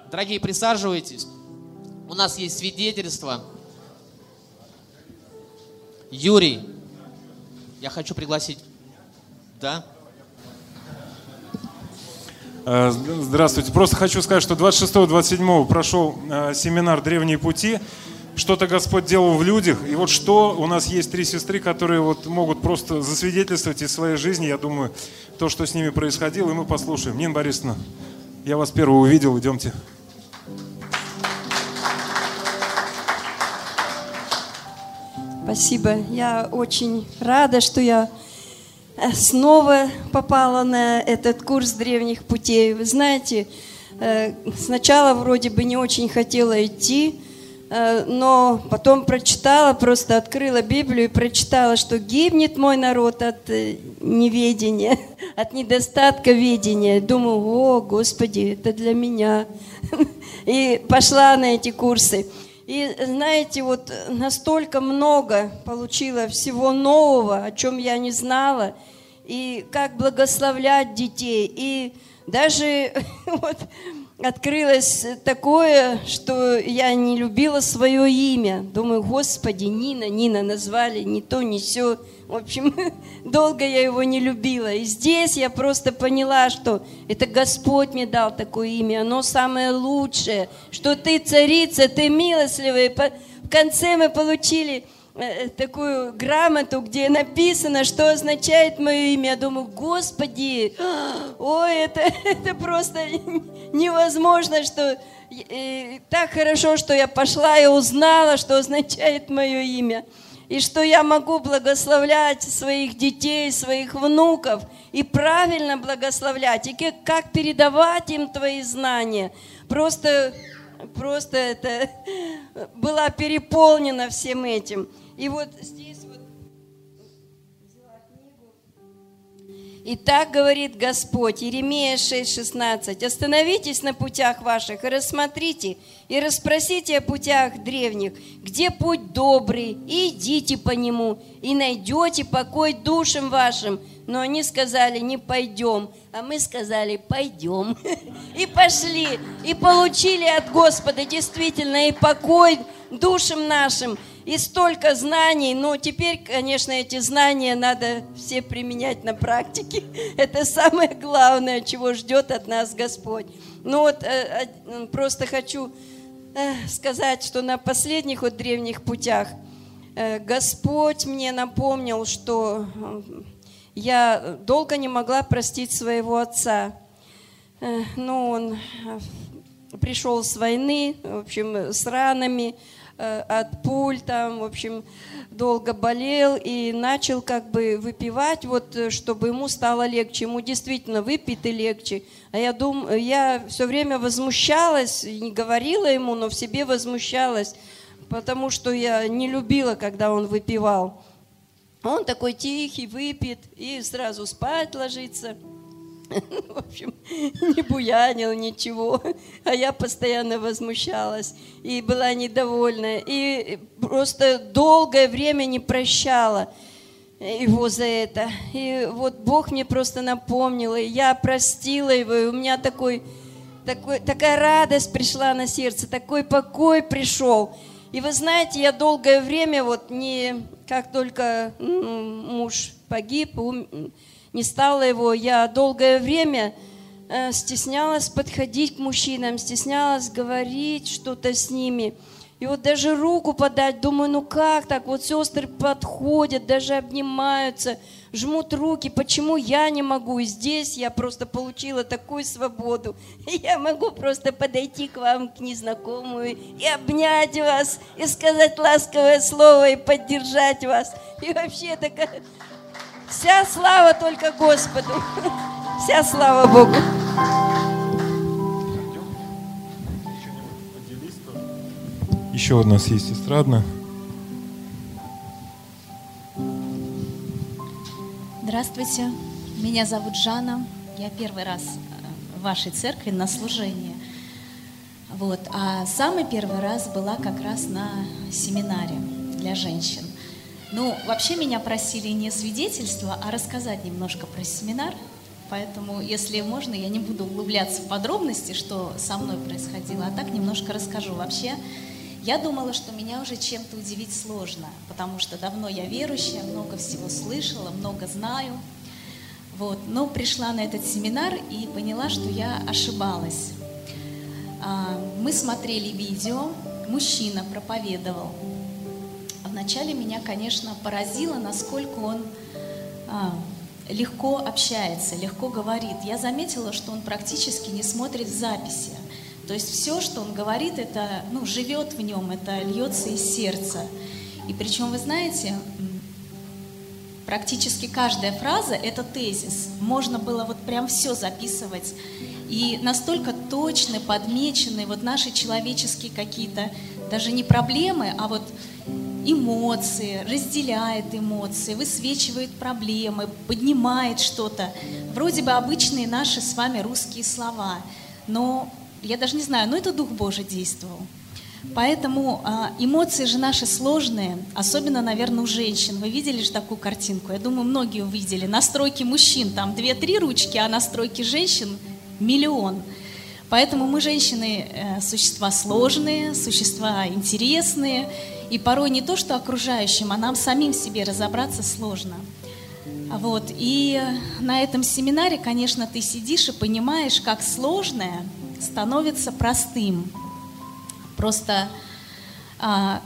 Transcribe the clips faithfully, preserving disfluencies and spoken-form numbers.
Дорогие, присаживайтесь. У нас есть свидетельство. Юрий, я хочу пригласить... Да? Здравствуйте. Просто хочу сказать, что двадцать шестого — двадцать седьмого прошел семинар «Древние пути». Что-то Господь делал в людях. И вот что, у нас есть три сестры, которые вот могут просто засвидетельствовать из своей жизни, я думаю, то, что с ними происходило, и мы послушаем. Нина Борисовна, я вас первого увидел, идемте. Спасибо. Я очень рада, что я снова попала на этот курс древних путей. Вы знаете, сначала вроде бы не очень хотела идти, но потом прочитала, просто открыла Библию и прочитала, что гибнет мой народ от неведения, от недостатка ведения. Думаю, о, Господи, это для меня. И пошла на эти курсы. И знаете, вот настолько много получила всего нового, о чем я не знала, и как благословлять детей. И даже вот открылось такое, что я не любила свое имя. Думаю, Господи, Нина, Нина назвали, не то, не сё. В общем, долго я его не любила. И здесь я просто поняла, что это Господь мне дал такое имя, оно самое лучшее, что ты царица, ты милостливая. В конце мы получили такую грамоту, где написано, что означает мое имя. Я думаю, Господи, ой, это, это просто невозможно, что э, так хорошо, что я пошла и узнала, что означает мое имя. И что я могу благословлять своих детей, своих внуков, и правильно благословлять, и как, как передавать им твои знания. Просто, просто это была переполнена всем этим. И вот здесь вот взяла книгу. И так говорит Господь, Иеремия шесть шестнадцать. Остановитесь на путях ваших и рассмотрите, и расспросите о путях древних, где путь добрый, и идите по нему, и найдете покой душам вашим. Но они сказали, не пойдем, а мы сказали, пойдем. И пошли, и получили от Господа действительно и покой душам нашим, и столько знаний. Но теперь, конечно, эти знания надо все применять на практике. Это самое главное, чего ждет от нас Господь. Ну вот просто хочу сказать, что на последних вот древних путях Господь мне напомнил, что я долго не могла простить своего отца. Ну, он пришел с войны, в общем, с ранами, от пуль, там, в общем, долго болел и начал как бы выпивать, вот, чтобы ему стало легче. Ему действительно выпить и легче. А я думаю, я все время возмущалась, не говорила ему, но в себе возмущалась, потому что я не любила, когда он выпивал. Он такой тихий, выпит и сразу спать ложится. В общем, не буянил ничего, а я постоянно возмущалась и была недовольна. И просто долгое время не прощала его за это. И вот Бог мне просто напомнил, и я простила его, и у меня такой, такой, такая радость пришла на сердце, такой покой пришел. И вы знаете, я долгое время, вот не как только муж погиб, ум, не стало его, я долгое время э, стеснялась подходить к мужчинам, стеснялась говорить что-то с ними. И вот даже руку подать, думаю, ну как так? Вот сестры подходят, даже обнимаются, жмут руки, почему я не могу? И здесь я просто получила такую свободу. И я могу просто подойти к вам, к незнакомую, и обнять вас, и сказать ласковое слово, и поддержать вас. И вообще такая... Вся слава только Господу. Вся слава Богу. Еще у нас есть эстрадная. Здравствуйте, меня зовут Жанна. Я первый раз в вашей церкви на служении. Вот. А самый первый раз была как раз на семинаре для женщин. Ну, вообще меня просили не свидетельство, а рассказать немножко про семинар. Поэтому, если можно, я не буду углубляться в подробности, что со мной происходило, а так немножко расскажу. Вообще, я думала, что меня уже чем-то удивить сложно, потому что давно я верующая, много всего слышала, много знаю. Вот. Но пришла на этот семинар и поняла, что я ошибалась. Мы смотрели видео, мужчина проповедовал. Вначале меня, конечно, поразило, насколько он легко общается, легко говорит. Я заметила, что он практически не смотрит записи. То есть все, что он говорит, это, ну, живет в нем, это льется из сердца. И причем, вы знаете, практически каждая фраза – это тезис. Можно было вот прям все записывать. И настолько точно подмечены вот наши человеческие какие-то, даже не проблемы, а вот эмоции, разделяет эмоции, высвечивает проблемы, поднимает что-то. Вроде бы обычные наши с вами русские слова, но я даже не знаю, но это Дух Божий действовал. Поэтому э, эмоции же наши сложные, особенно, наверное, у женщин. Вы видели же такую картинку? Я думаю, многие увидели. Настройки мужчин там две-три ручки, а настройки женщин миллион. Поэтому мы, женщины, э, существа сложные, существа интересные. И порой не то, что окружающим, а нам самим в себе разобраться сложно. Вот. И на этом семинаре, конечно, ты сидишь и понимаешь, как сложное становится простым. Просто а,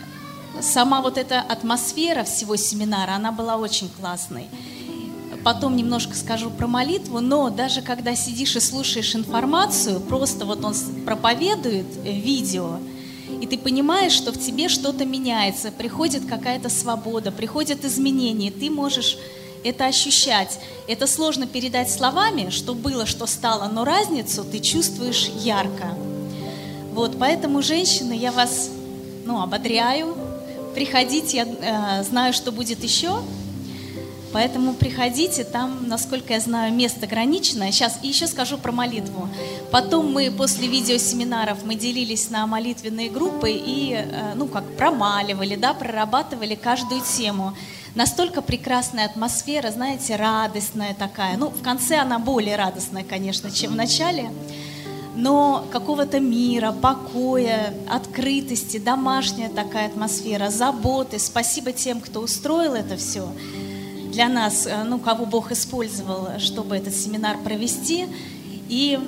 сама вот эта атмосфера всего семинара, она была очень классной. Потом немножко скажу про молитву, но даже когда сидишь и слушаешь информацию, просто вот он проповедует видео, и ты понимаешь, что в тебе что-то меняется, приходит какая-то свобода, приходят изменения, ты можешь это ощущать. Это сложно передать словами, что было, что стало, но разницу ты чувствуешь ярко. Вот, поэтому, женщины, я вас, ну, ободряю, приходите, я э, знаю, что будет еще, поэтому приходите, там, насколько я знаю, место ограниченное. Сейчас и еще скажу про молитву. Потом мы после видеосеминаров мы делились на молитвенные группы и, э, ну, как промаливали, да, прорабатывали каждую тему. Настолько прекрасная атмосфера, знаете, радостная такая. Ну, в конце она более радостная, конечно, чем в начале. Но какого-то мира, покоя, открытости, домашняя такая атмосфера, заботы. Спасибо тем, кто устроил это все для нас, ну, кого Бог использовал, чтобы этот семинар провести. И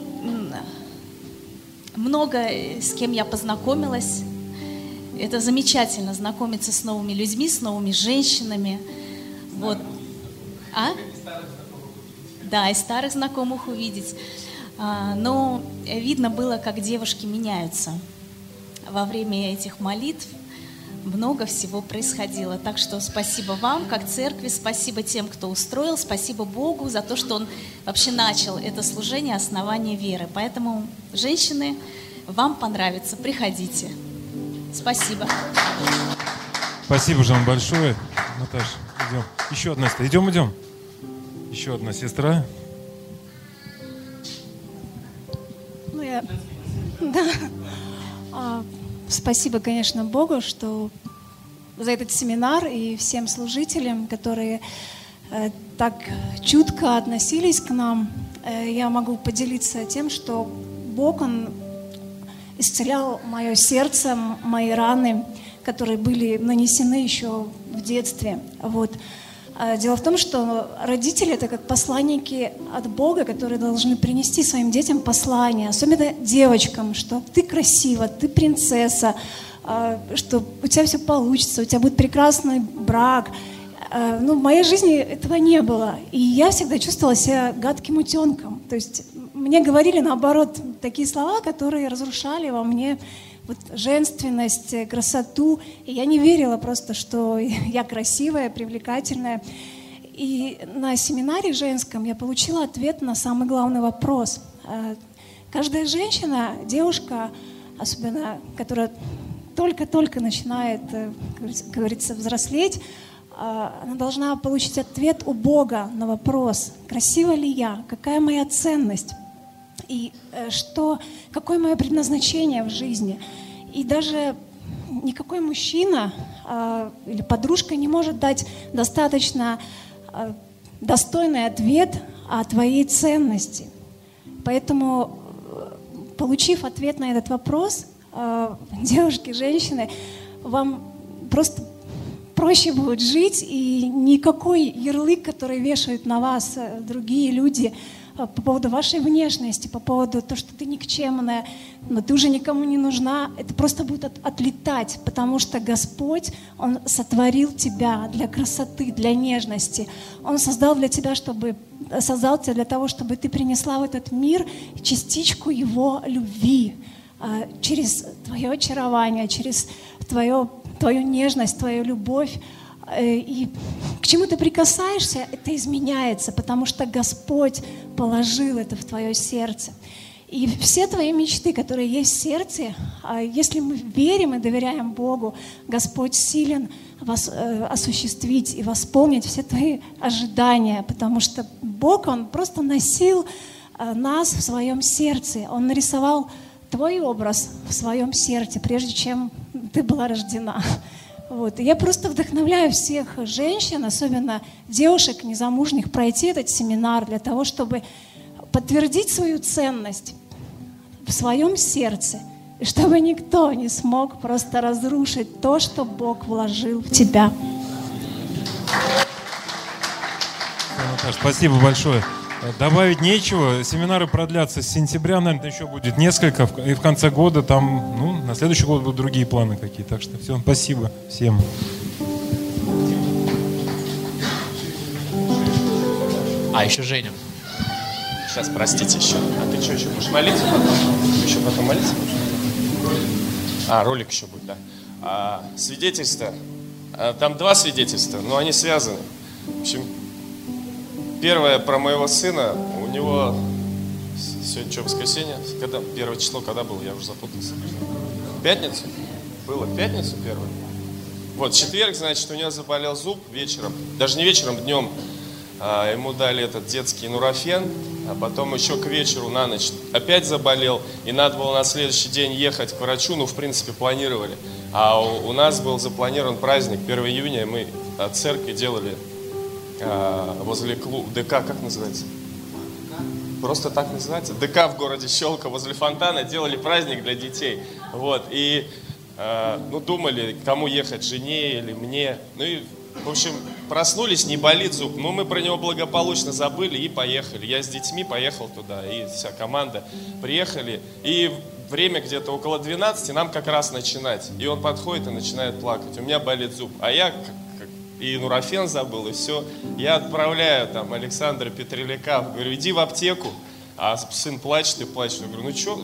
много с кем я познакомилась. Это замечательно, знакомиться с новыми людьми, с новыми женщинами. Вот. А? Да, и старых знакомых увидеть. Но видно было, как девушки меняются. Во время этих молитв много всего происходило. Так что спасибо вам, как церкви, спасибо тем, кто устроил, спасибо Богу за то, что Он вообще начал это служение основания веры. Поэтому, женщины, вам понравится, приходите. Спасибо. Спасибо, Жан, большое. Наташа, идем. Еще одна сестра. Идем, идем. Еще одна сестра. Ну, я... Да. А, спасибо, конечно, Богу, что за этот семинар и всем служителям, которые э, так чутко относились к нам. Э, я могу поделиться тем, что Бог, Он исцелял мое сердце, мои раны, которые были нанесены еще в детстве. Вот. Дело в том, что родители — это как посланники от Бога, которые должны принести своим детям послание, особенно девочкам, что ты красива, ты принцесса, что у тебя все получится, у тебя будет прекрасный брак. Ну, в моей жизни этого не было, и я всегда чувствовала себя гадким утенком. То есть мне говорили, наоборот, такие слова, которые разрушали во мне вот женственность, красоту. И я не верила просто, что я красивая, привлекательная. И на семинаре женском я получила ответ на самый главный вопрос. Каждая женщина, девушка, особенно которая только-только начинает, как говорится, взрослеть, она должна получить ответ у Бога на вопрос: красива ли я, какая моя ценность, и что, какое мое предназначение в жизни. И даже никакой мужчина а, или подружка не может дать достаточно а, достойный ответ о твоей ценности. Поэтому, получив ответ на этот вопрос, девушки, женщины, вам просто проще будет жить, и никакой ярлык, который вешают на вас другие люди по поводу вашей внешности, по поводу того, что ты никчемная, но ты уже никому не нужна, это просто будет от, отлетать, потому что Господь, Он сотворил тебя для красоты, для нежности. Он создал для тебя, чтобы, создал тебя для того, чтобы ты принесла в этот мир частичку Его любви через твое очарование, через твое, твою нежность, твою любовь. И к чему ты прикасаешься, это изменяется, потому что Господь положил это в твое сердце. И все твои мечты, которые есть в сердце, если мы верим и доверяем Богу, Господь силен вас, э, осуществить и восполнить все твои ожидания, потому что Бог, Он просто носил э, нас в своем сердце. Он нарисовал твой образ в своем сердце, прежде чем ты была рождена. Вот. И я просто вдохновляю всех женщин, особенно девушек незамужних, пройти этот семинар для того, чтобы подтвердить свою ценность в своем сердце, и чтобы никто не смог просто разрушить то, что Бог вложил в тебя. Наташа, спасибо большое. Добавить нечего. Семинары продлятся с сентября, наверное, еще будет несколько. И в конце года там, ну, на следующий год будут другие планы какие-то. Так что все, спасибо всем. А, еще Женя. Сейчас, простите, еще. А ты что, еще будешь молиться потом? Еще потом молиться будешь? А, ролик еще будет, да. А, свидетельства. А, там два свидетельства, но они связаны. В общем, первое про моего сына. У него сегодня что, воскресенье? Когда? Первое число, когда было? Я уже запутался. В пятницу? Было в пятницу первое? Вот, в четверг, значит, у него заболел зуб вечером. Даже не вечером, днем. А, ему дали этот детский нурофен. А потом еще к вечеру на ночь опять заболел. И надо было на следующий день ехать к врачу. Ну, в принципе, планировали. А у, у нас был запланирован праздник первого июня. Мы от церкви делали а, возле клуба, ДК, как называется? Просто так называется? ДК в городе Щелково, возле фонтана делали праздник для детей. Вот. И а, ну, думали, кому ехать, жене или мне. Ну и, в общем, проснулись, не болит зуб. Но мы про него благополучно забыли и поехали. Я с детьми поехал туда, и вся команда приехали. И время где-то около двенадцати нам как раз начинать. И он подходит и начинает плакать. У меня болит зуб. А я и нурофен забыл, и все. Я отправляю там Александра Петреляка, говорю, иди в аптеку. А сын плачет и плачет. Я говорю, ну что,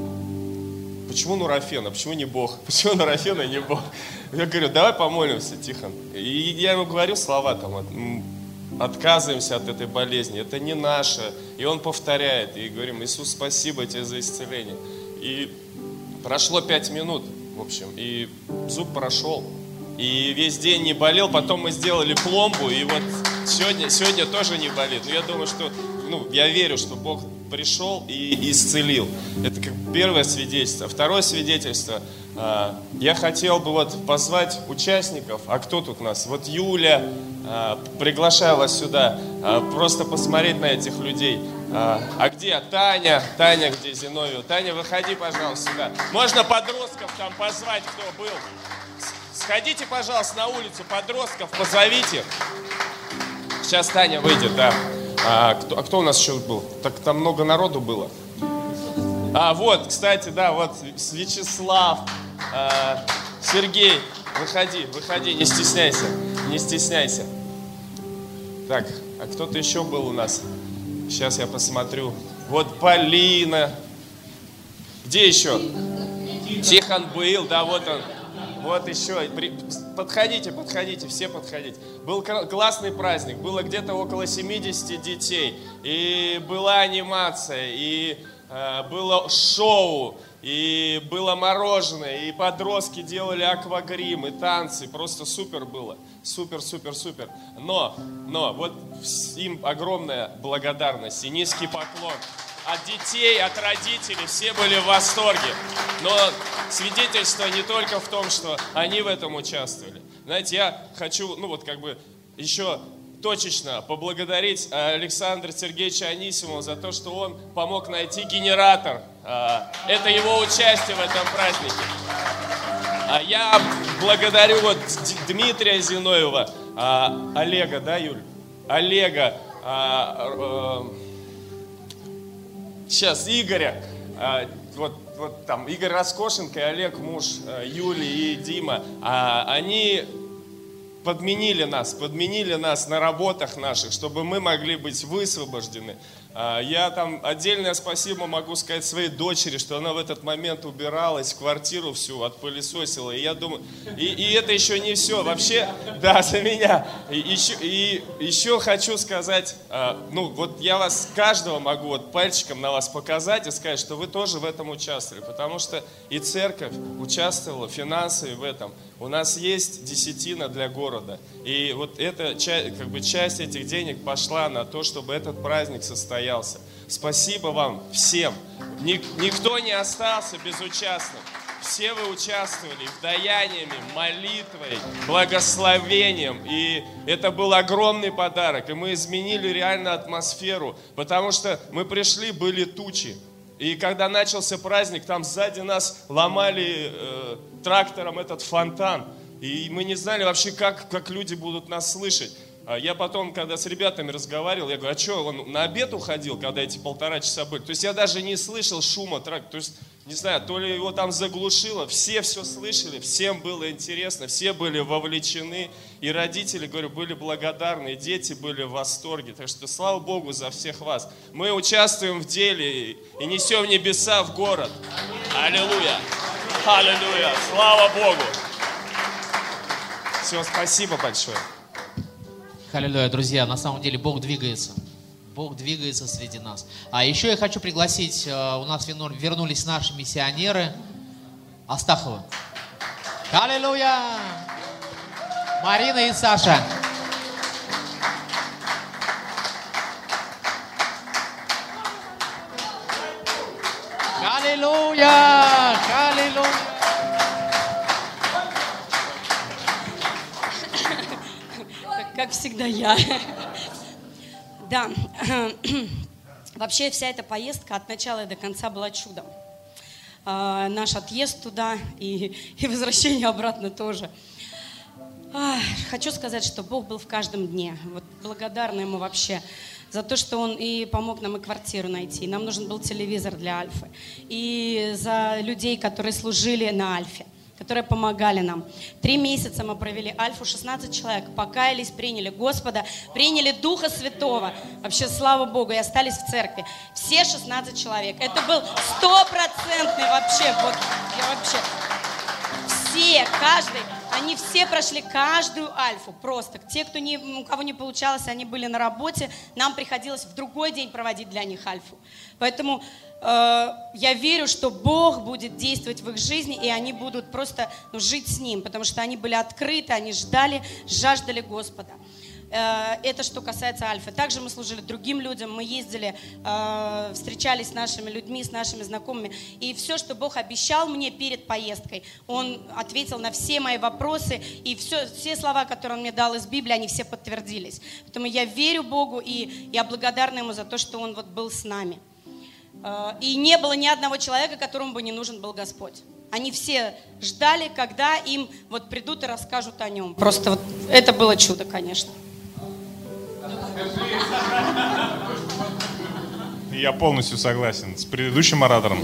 вот почему нурофен, а почему не Бог? Почему нурофен, а не Бог? Я говорю, давай помолимся, Тихон. И я ему говорю слова там, отказываемся от этой болезни, это не наше. И он повторяет, и говорим, Иисус, спасибо тебе за исцеление. И прошло пять минут, в общем, и зуб прошел. И весь день не болел, потом мы сделали пломбу, и вот сегодня, сегодня тоже не болит. Но я думаю, что, ну, я верю, что Бог пришел и исцелил. Это как первое свидетельство. Второе свидетельство. Я хотел бы вот позвать участников, а кто тут у нас? Вот Юля, приглашаю вас сюда, просто посмотреть на этих людей. А где Таня? Таня, где Зиновьева? Таня, выходи, пожалуйста, сюда. Можно подростков там позвать, кто был. Сходите, пожалуйста, на улицу, подростков позовите. Сейчас Таня выйдет, да. А кто, а кто у нас еще был? Так там много народу было. А, вот, кстати, да, вот Вячеслав, а, Сергей, выходи, выходи, не стесняйся, не стесняйся. Так, а кто-то еще был у нас? Сейчас я посмотрю. Вот Полина. Где еще? Тихон был, да, вот он. Вот еще. Подходите, подходите, все подходите. Был классный праздник, было где-то около семидесяти детей. И была анимация, и э, было шоу, и было мороженое, и подростки делали аквагрим, и танцы. Просто супер было. Супер, супер, супер. Но, но, вот им огромная благодарность и низкий поклон. От детей, от родителей, все были в восторге. Но свидетельство не только в том, что они в этом участвовали. Знаете, я хочу, ну вот как бы еще точечно поблагодарить Александра Сергеевича Анисимова за то, что он помог найти генератор. Это его участие в этом празднике. Я благодарю вот Дмитрия Зиноева, Олега, да, Юль? Олега, сейчас Игоря, вот, вот там Игорь Раскошенко и Олег, муж Юли и Дима, они подменили нас, подменили нас на работах наших, чтобы мы могли быть высвобождены. Я там отдельное спасибо могу сказать своей дочери, что она в этот момент убиралась, квартиру всю отпылесосила. И я думаю, и, и это еще не все. Вообще, да, за меня. И еще, и еще хочу сказать, ну вот я вас, каждого могу вот пальчиком на вас показать и сказать, что вы тоже в этом участвовали. Потому что и церковь участвовала финансово в этом. У нас есть десятина для города. И вот эта как бы, часть этих денег пошла на то, чтобы этот праздник состоялся. Спасибо вам всем. Ник- никто не остался безучастным. Все вы участвовали в даяниями, молитвой, благословением. И это был огромный подарок. И мы изменили реально атмосферу. Потому что мы пришли, были тучи. И когда начался праздник, там сзади нас ломали э, трактором этот фонтан. И мы не знали вообще, как, как люди будут нас слышать. Я потом, когда с ребятами разговаривал, я говорю, а что, он на обед уходил, когда эти полтора часа были? То есть я даже не слышал шума трактора. То есть, не знаю, то ли его там заглушило. Все все слышали, всем было интересно, все были вовлечены. И родители, говорю, были благодарны, и дети были в восторге. Так что слава Богу за всех вас. Мы участвуем в деле и несем небеса в город. Аллилуйя! Аллилуйя! Слава Богу! Все, спасибо большое. Аллилуйя, друзья, на самом деле Бог двигается. Бог двигается среди нас. А еще я хочу пригласить, у нас вернулись наши миссионеры. Астахова. Аллилуйя! Марина и Саша. Аллилуйя! Аллилуйя! Как всегда я. Да. Вообще вся эта поездка от начала и до конца была чудом. А, наш отъезд туда и, и возвращение обратно тоже. А, хочу сказать, что Бог был в каждом дне. Вот благодарна Ему вообще за то, что Он и помог нам и квартиру найти. Нам нужен был телевизор для Альфы. И за людей, которые служили на Альфе, которые помогали нам. Три месяца мы провели Альфу, шестнадцать человек, покаялись, приняли Господа, приняли Духа Святого. Вообще, слава Богу, и остались в церкви. Все шестнадцать человек. Это был стопроцентный вообще, вот, я вообще, все, каждый, они все прошли каждую Альфу, просто. Те, кто не, у кого не получалось, они были на работе, нам приходилось в другой день проводить для них Альфу. Поэтому я верю, что Бог будет действовать в их жизни, и они будут просто ну, жить с Ним, потому что они были открыты, они ждали, жаждали Господа. Это что касается Альфы. Также мы служили другим людям, мы ездили, встречались с нашими людьми, с нашими знакомыми. И все, что Бог обещал мне перед поездкой, Он ответил на все мои вопросы, и все, все слова, которые Он мне дал из Библии, они все подтвердились. Поэтому я верю Богу, и я благодарна Ему за то, что Он вот был с нами. И не было ни одного человека, которому бы не нужен был Господь. Они все ждали, когда им вот придут и расскажут о Нем. Просто вот это было чудо, конечно. Я полностью согласен с предыдущим оратором.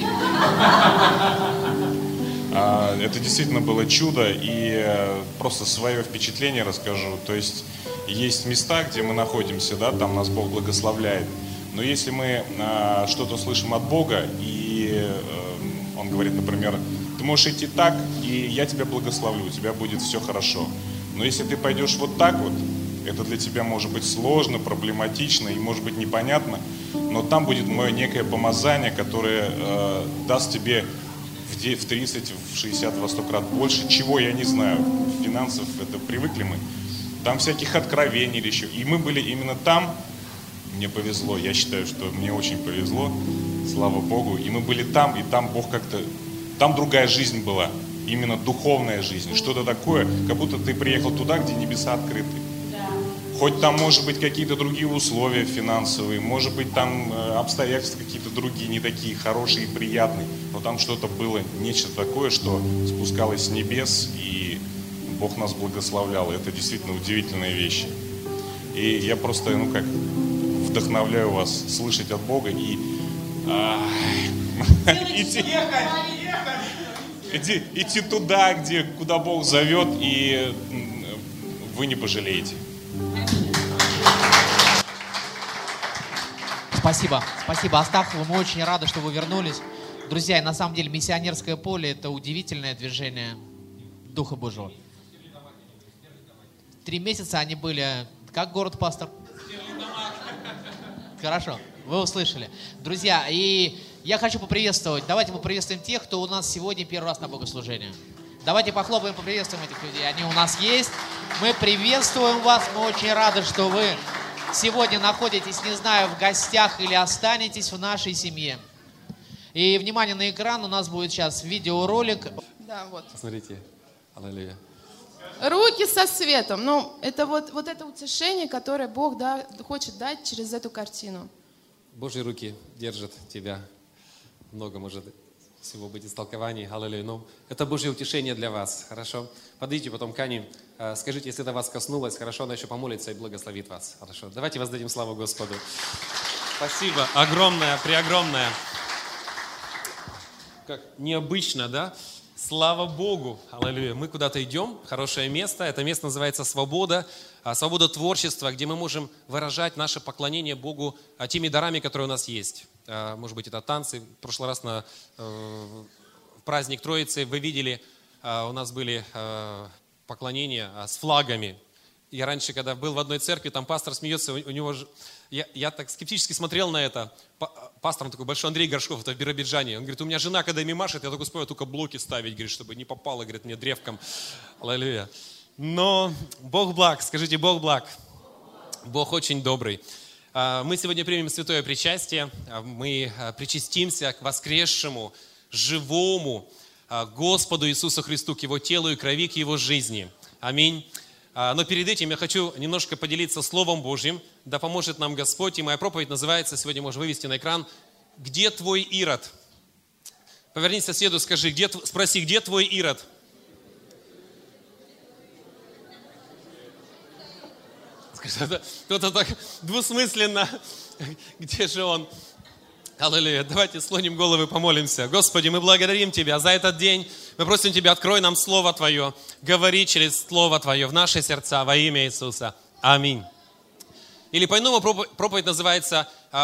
Это действительно было чудо, и просто свое впечатление расскажу. То есть есть места, где мы находимся, да, там нас Бог благословляет. Но если мы э, что-то слышим от Бога, и э, Он говорит, например, ты можешь идти так, и я тебя благословлю, у тебя будет все хорошо. Но если ты пойдешь вот так вот, это для тебя может быть сложно, проблематично и может быть непонятно, но там будет мое некое помазание, которое э, даст тебе в тридцать, в шестьдесят, во сто крат больше, чего я не знаю. Финансов это привыкли мы. Там всяких откровений или еще. И мы были именно там. Мне повезло, я считаю, что мне очень повезло, слава Богу. И мы были там, и там Бог как-то, там другая жизнь была, именно духовная жизнь. Что-то такое, как будто ты приехал туда, где небеса открыты. Хоть там, может быть, какие-то другие условия финансовые, может быть, там обстоятельства какие-то другие, не такие хорошие и приятные, но там что-то было, нечто такое, что спускалось с небес, и Бог нас благословлял. Это действительно удивительные вещи. И я просто, ну как, вдохновляю вас слышать от Бога и идти, идти, идти туда, где, куда Бог зовет, и вы не пожалеете. Спасибо, спасибо, Астахова, мы очень рады, что вы вернулись. Друзья, и на самом деле миссионерское поле – это удивительное движение Духа Божьего. Три месяца они были, как город, пастор? Хорошо, вы услышали. Друзья, и я хочу поприветствовать, давайте поприветствуем тех, кто у нас сегодня первый раз на богослужении. Давайте похлопаем, поприветствуем этих людей, они у нас есть. Мы приветствуем вас, мы очень рады, что вы сегодня находитесь, не знаю, в гостях или останетесь в нашей семье. И, внимание, на экран у нас будет сейчас видеоролик. Да, вот. Посмотрите. Аллилуйя. Руки со светом. Ну, это вот, вот это утешение, которое Бог да, хочет дать через эту картину. Божьи руки держат тебя. Много может всего быть истолкований. Аллилуйя. Но это Божье утешение для вас. Хорошо? Подойдите потом к Ане. Скажите, если это вас коснулось, хорошо, она еще помолится и благословит вас. Хорошо? Давайте воздадим славу Господу. Спасибо. Огромное, преогромное. Как необычно, да? Слава Богу. Аллилуйя. Мы куда-то идем, хорошее место. Это место называется «Свобода». Свобода творчества, где мы можем выражать наше поклонение Богу теми дарами, которые у нас есть. Может быть, это танцы. В прошлый раз на э, праздник Троицы вы видели, э, у нас были э, поклонения с флагами. Я раньше, когда был в одной церкви, там пастор смеется, у, у него же... Я, я так скептически смотрел на это. Пастор, он такой большой, Андрей Горшков, это в Биробиджане. Он говорит, у меня жена, когда ими машет, я только успеваю только блоки ставить, говорит, чтобы не попало, говорит, мне древком. Аллилуйя. Но Бог благ, скажите, Бог благ. Бог очень добрый. Мы сегодня примем святое причастие, мы причастимся к воскресшему, живому Господу Иисусу Христу, к Его телу и крови, к Его жизни. Аминь. Но перед этим я хочу немножко поделиться Словом Божьим, да поможет нам Господь. И моя проповедь называется, сегодня можно вывести на экран, «Где твой Ирод?» Повернись к соседу, скажи, где, спроси, где твой Ирод? Кто-то так двусмысленно, где же он? Аллилуйя. Давайте склоним головы и помолимся. Господи, мы благодарим Тебя за этот день. Мы просим Тебя, открой нам Слово Твое. Говори через Слово Твое в наши сердца во имя Иисуса. Аминь. Или по-иному проповедь называется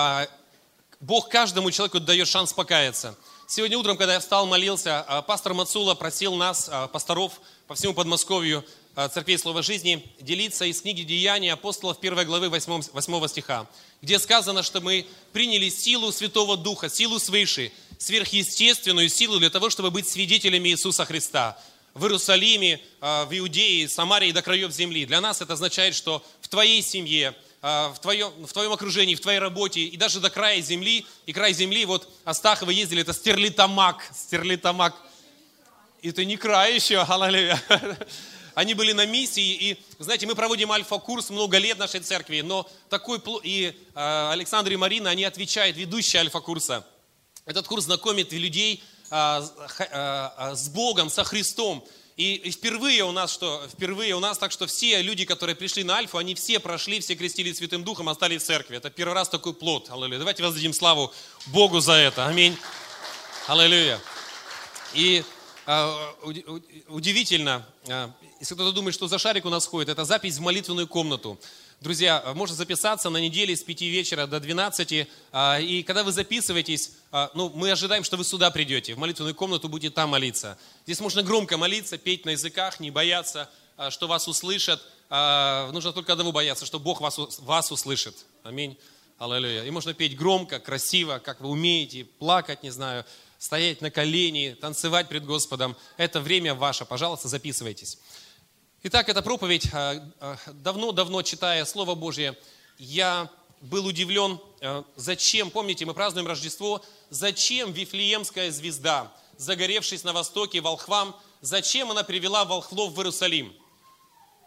«Бог каждому человеку дает шанс покаяться». Сегодня утром, когда я встал, молился, пастор Мацула просил нас, пасторов по всему Подмосковью, Церквей Слова Жизни, делиться из книги Деяний апостолов первой главы восьмого стиха, где сказано, что мы приняли силу Святого Духа, силу свыше, сверхъестественную силу для того, чтобы быть свидетелями Иисуса Христа в Иерусалиме, в Иудее, Самарии до краев земли. Для нас это означает, что в твоей семье, в твоем, в твоем окружении, в твоей работе и даже до края земли, и край земли, вот Астаховы ездили, это Стерлитамак, Стерлитамак, это не край еще, аллилуйя. Они были на миссии, и, знаете, мы проводим альфа-курс много лет в нашей церкви, но такой, и э, Александр и Марина, они отвечают, ведущие альфа-курса. Этот курс знакомит людей э, э, с Богом, со Христом. И, и впервые у нас что? Впервые у нас так, что все люди, которые пришли на альфу, они все прошли, все крестились Святым Духом, остались в церкви. Это первый раз такой плод. Аллилуйя. Давайте воздадим славу Богу за это. Аминь. Аллилуйя. И э, удивительно, э, если кто-то думает, что за шарик у нас ходит, это запись в молитвенную комнату. Друзья, можно записаться на неделе с пяти вечера до двенадцати. И когда вы записываетесь, ну, мы ожидаем, что вы сюда придете, в молитвенную комнату, будете там молиться. Здесь можно громко молиться, петь на языках, не бояться, что вас услышат. Нужно только одного бояться, что Бог вас, вас услышит. Аминь. Аллилуйя. И можно петь громко, красиво, как вы умеете, плакать, не знаю, стоять на колени, танцевать пред Господом. Это время ваше. Пожалуйста, записывайтесь. Итак, эта проповедь, давно-давно читая Слово Божье, я был удивлен, зачем, помните, мы празднуем Рождество, зачем Вифлеемская звезда, загоревшись на востоке волхвам, зачем она привела волхвов в Иерусалим?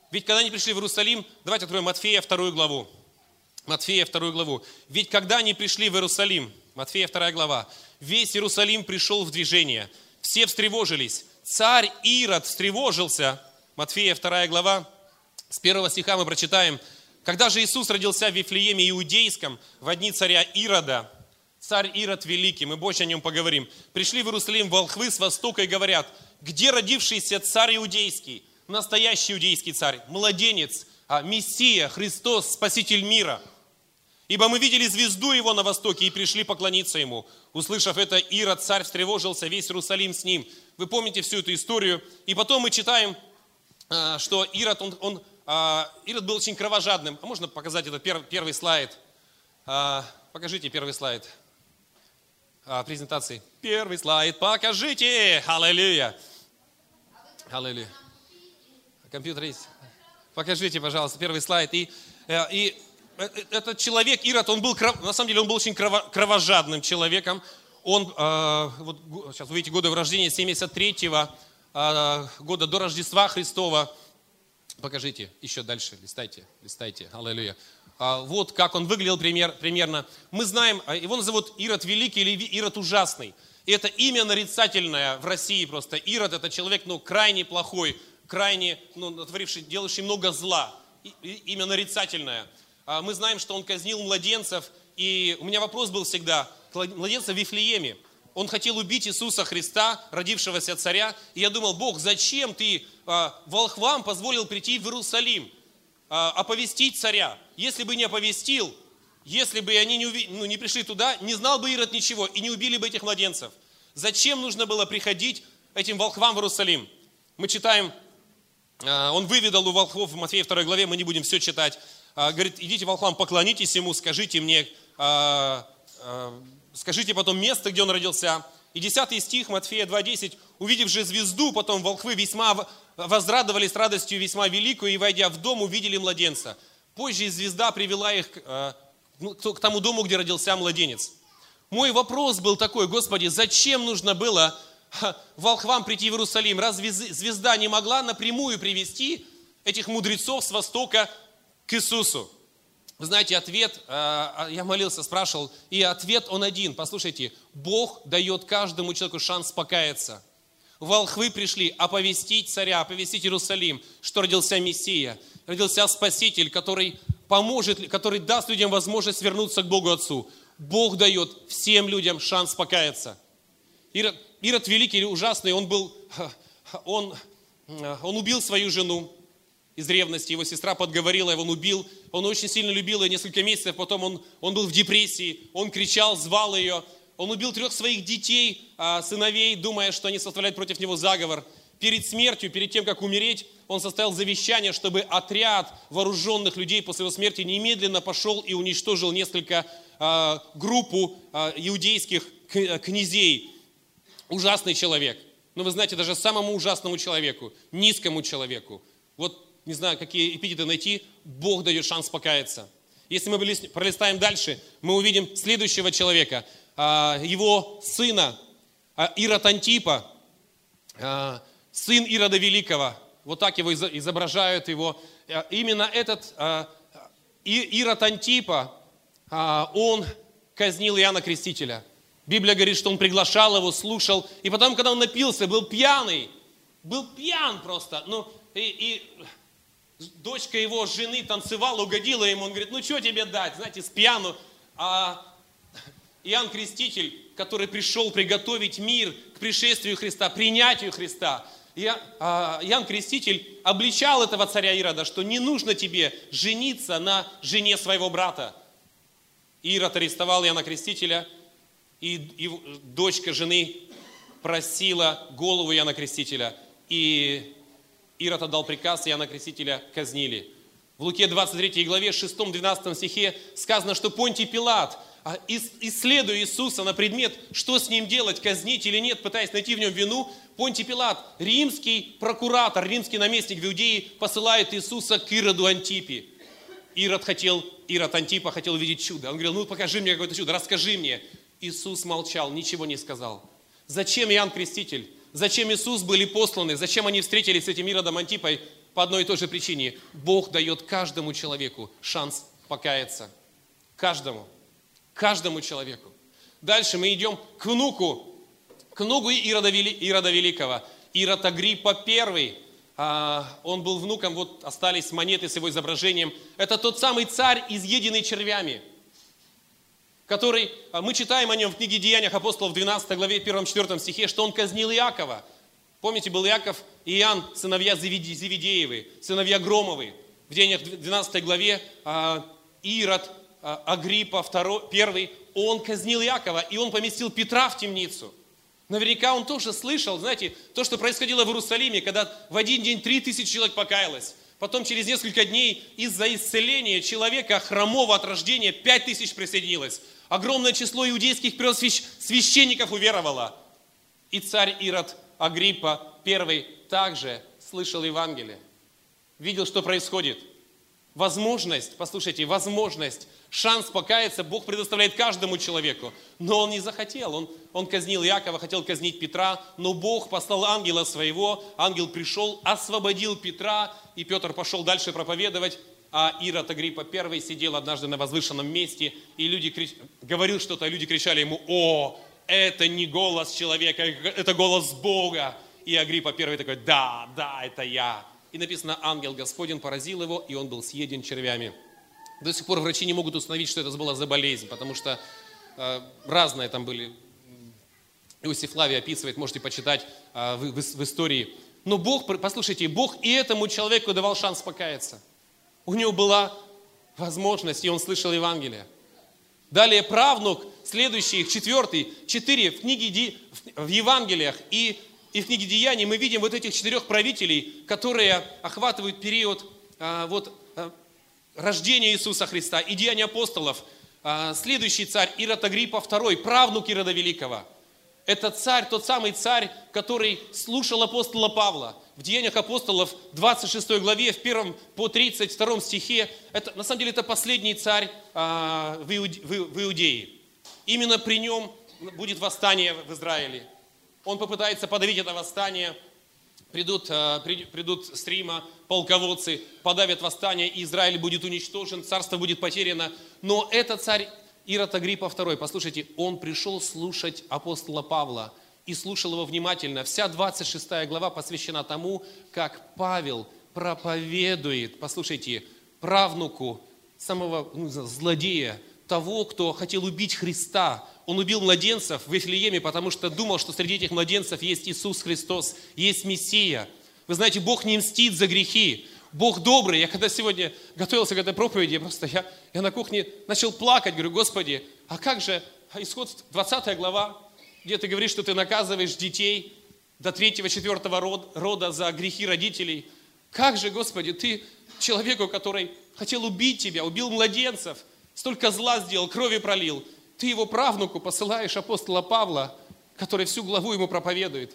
Ведь когда они пришли в Иерусалим, давайте откроем Матфея вторую главу. Матфея вторую главу. Ведь когда они пришли в Иерусалим, Матфея вторая глава, весь Иерусалим пришел в движение. Все встревожились. Царь Ирод встревожился. Матфея вторая глава, с первого стиха мы прочитаем. Когда же Иисус родился в Вифлееме Иудейском, в дни царя Ирода, царь Ирод великий, мы больше о нем поговорим, пришли в Иерусалим волхвы с востока и говорят: где родившийся царь Иудейский, настоящий иудейский царь, младенец, Мессия, Христос, Спаситель мира? Ибо мы видели звезду его на востоке и пришли поклониться ему. Услышав это, Ирод, царь, встревожился, весь Иерусалим с ним. Вы помните всю эту историю. И потом мы читаем, что Ирод, он, он, Ирод был очень кровожадным. А можно показать этот первый, первый слайд? Покажите первый слайд презентации. Первый слайд, покажите! Аллилуйя! Аллилуйя! Компьютер есть? Покажите, пожалуйста, первый слайд. И, и этот человек, Ирод, он был, на самом деле, он был очень кровожадным человеком. Он, вот, сейчас вы видите, годы рождения семьдесят третьего года до Рождества Христова. Покажите, еще дальше, листайте, листайте. Аллилуйя. Вот как он выглядел пример, примерно. Мы знаем, его назовут Ирод Великий или Ирод Ужасный. И это имя нарицательное в России просто. Ирод — это человек, ну, крайне плохой, крайне, ну, натворивший, делающий много зла. И, и, имя нарицательное. Мы знаем, что он казнил младенцев. И у меня вопрос был всегда: младенца в Вифлееме. Он хотел убить Иисуса Христа, родившегося царя. И я думал: Бог, зачем ты волхвам позволил прийти в Иерусалим, оповестить царя? Если бы не оповестил, если бы они не, уви... ну, не пришли туда, не знал бы Ирод ничего и не убили бы этих младенцев. Зачем нужно было приходить этим волхвам в Иерусалим? Мы читаем, он выведал у волхвов в Матфея второй главе, мы не будем все читать. Говорит: идите волхвам, поклонитесь ему, скажите мне, скажите потом место, где он родился. И десятый стих Матфея два десять. Увидев же звезду, потом волхвы весьма возрадовались радостью весьма великую, и, войдя в дом, увидели младенца. Позже звезда привела их к, ну, к тому дому, где родился младенец. Мой вопрос был такой: Господи, зачем нужно было волхвам прийти в Иерусалим? Разве звезда не могла напрямую привести этих мудрецов с востока к Иисусу? Вы знаете, ответ, я молился, спрашивал, и ответ он один. Послушайте, Бог дает каждому человеку шанс покаяться. Волхвы пришли оповестить царя, оповестить Иерусалим, что родился Мессия, родился Спаситель, который поможет, который даст людям возможность вернуться к Богу Отцу. Бог дает всем людям шанс покаяться. Ирод, Ирод Великий или Ужасный, он был, он, он убил свою жену из ревности, его сестра подговорила его, он убил, он очень сильно любил ее несколько месяцев, потом он, он был в депрессии, он кричал, звал ее, он убил трех своих детей, сыновей, думая, что они составляют против него заговор. Перед смертью, перед тем, как умереть, он составил завещание, чтобы отряд вооруженных людей после его смерти немедленно пошел и уничтожил несколько группу иудейских князей. Ужасный человек. Но вы знаете, даже самому ужасному человеку, низкому человеку, вот не знаю, какие эпитеты найти, Бог дает шанс покаяться. Если мы пролистаем дальше, мы увидим следующего человека, его сына, Ирод Антипа, сын Ирода Великого. Вот так его изображают его. Именно этот Ирод Антипа, он казнил Иоанна Крестителя. Библия говорит, что он приглашал его, слушал. И потом, когда он напился, был пьяный. Был пьян просто. Ну, и, и дочка его жены танцевала, угодила ему. Он говорит: ну что тебе дать? Знаете, с пьяну. А Иоанн Креститель, который пришел приготовить мир к пришествию Христа, принятию Христа. Иоанн Креститель обличал этого царя Ирода, что не нужно тебе жениться на жене своего брата. Ирод арестовал Иоанна Крестителя, и, и дочка жены просила голову Иоанна Крестителя. И Ирод отдал приказ, Иоанна Крестителя казнили. В Луке двадцать третьей главе, шестом-двенадцатом стихе сказано, что Понтий Пилат, исследуя Иисуса на предмет, что с ним делать, казнить или нет, пытаясь найти в нем вину, Понтий Пилат, римский прокуратор, римский наместник в Иудее, посылает Иисуса к Ироду Антипе. Ирод хотел, Ирод Антипа хотел увидеть чудо. Он говорил: ну покажи мне какое-то чудо, расскажи мне. Иисус молчал, ничего не сказал. Зачем Иоанн Креститель? Зачем Иисус были посланы? Зачем они встретились с этим Иродом Антипой? по одной и той же причине. Бог дает каждому человеку шанс покаяться. Каждому. Каждому человеку. Дальше мы идем к внуку. К внуку Ирода, Вели, Ирода Великого. Ирод Агриппа Первый. Он был внуком, вот остались монеты с его изображением. Это тот самый царь, изъеденный червями, который, мы читаем о нем в книге Деяниях апостолов в двенадцатой главе, первом-четвёртом стихе, что он казнил Иакова. Помните, был Иаков и Иоанн, сыновья Зеведеевы, сыновья Громовы. В Деяниях двенадцатой главе Ирод Агриппа Первый, он казнил Иакова, и он поместил Петра в темницу. Наверняка он тоже слышал, знаете, то, что происходило в Иерусалиме, когда в один день три тысячи человек покаялось. Потом через несколько дней из-за исцеления человека, хромого от рождения, пять тысяч присоединилось. Огромное число иудейских священников уверовало. И царь Ирод Агриппа Первый также слышал Евангелие. Видел, что происходит. Возможность, послушайте, возможность, шанс покаяться Бог предоставляет каждому человеку. Но он не захотел. Он, он казнил Иакова, хотел казнить Петра, но Бог послал ангела своего. Ангел пришел, освободил Петра, и Петр пошел дальше проповедовать. А Ирод Агриппа Первый сидел однажды на возвышенном месте, и люди крич... говорил что-то, а люди кричали ему: «О, это не голос человека, это голос Бога». И Агриппа Первый такой: «Да, да, это я». И написано, ангел Господень поразил его, и он был съеден червями. До сих пор врачи не могут установить, что это была за болезнь, потому что э, разные там были. Иосиф Флавий описывает, можете почитать э, в, в, в истории. Но Бог, послушайте, Бог и этому человеку давал шанс покаяться. У него была возможность, и он слышал Евангелие. Далее правнук, следующий, четвертый, четыре в книге, в Евангелиях и И в книге Деяний мы видим вот этих четырех правителей, которые охватывают период а, вот, а, рождения Иисуса Христа и Деяния апостолов. А, следующий царь Ирод Агриппа Второй, правнук Ирода Великого. Это царь, тот самый царь, который слушал апостола Павла. В Деяниях апостолов, двадцать шестой главе, в первом по тридцать втором стихе, это, на самом деле это последний царь а, в, Иуде, в, в Иудее. Именно при нем будет восстание в Израиле. Он попытается подавить это восстание, придут, придут с Рима полководцы, подавят восстание, и Израиль будет уничтожен, царство будет потеряно. Но этот царь Ирод Агриппа Второй, послушайте, он пришел слушать апостола Павла и слушал его внимательно. Вся двадцать шестая глава посвящена тому, как Павел проповедует, послушайте, правнуку самого ну, злодея, того, кто хотел убить Христа. Он убил младенцев в Вифлееме, потому что думал, что среди этих младенцев есть Иисус Христос, есть Мессия. Вы знаете, Бог не мстит за грехи. Бог добрый. Я когда сегодня готовился к этой проповеди, я просто я, я на кухне начал плакать. Говорю: Господи, а как же Исход двадцатая глава, где ты говоришь, что ты наказываешь детей до третьего-четвертого рода за грехи родителей. Как же, Господи, ты человеку, который хотел убить тебя, убил младенцев, столько зла сделал, крови пролил, ты его правнуку посылаешь апостола Павла, который всю главу ему проповедует.